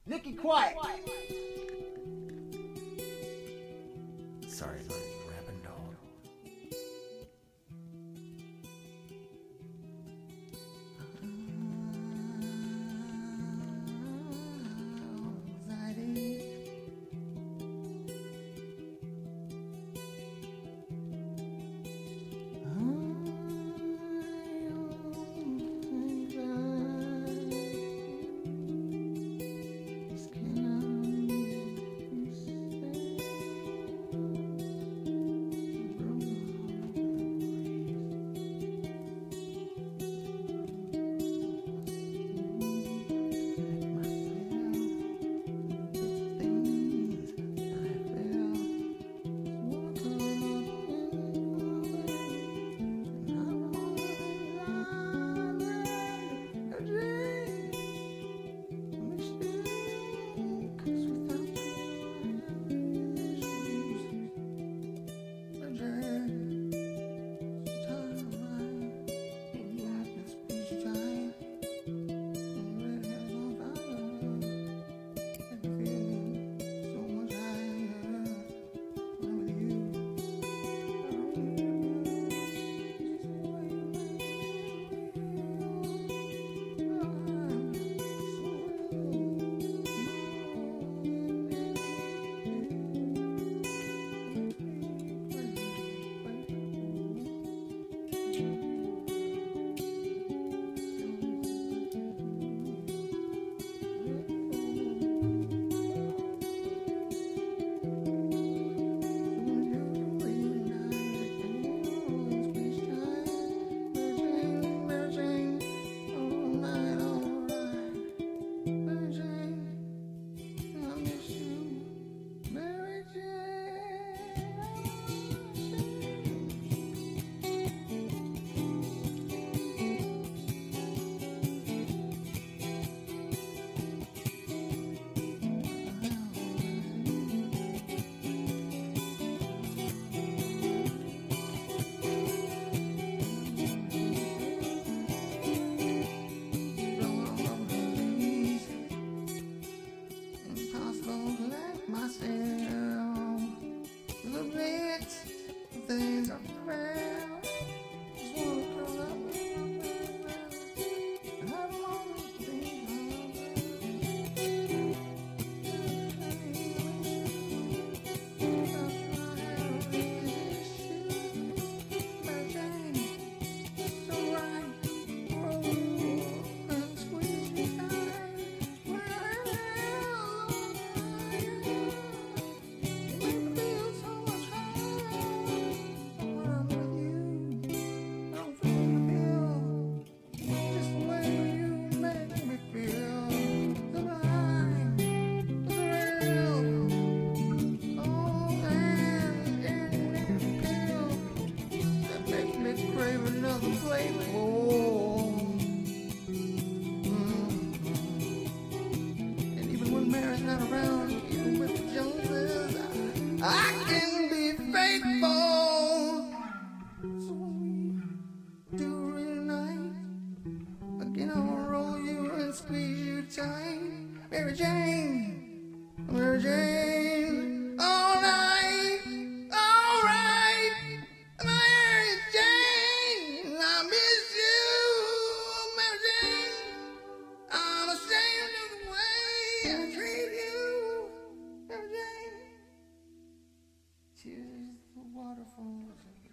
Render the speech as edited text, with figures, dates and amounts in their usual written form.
Nikki, quiet. Sorry, rapping dog. Things are fair. Just wanna curl up and have all the another playful. And even when Mary's not around, even with the Joneses, I can be faithful. So when we do reunite, again I'll roll you and squeeze you tight. Mary Jane, Mary Jane, all night, all right, Mary Jane, I miss you, Mary Jane. I'm ashamed of the way I treat you, Mary Jane. Tears, the waterfalls.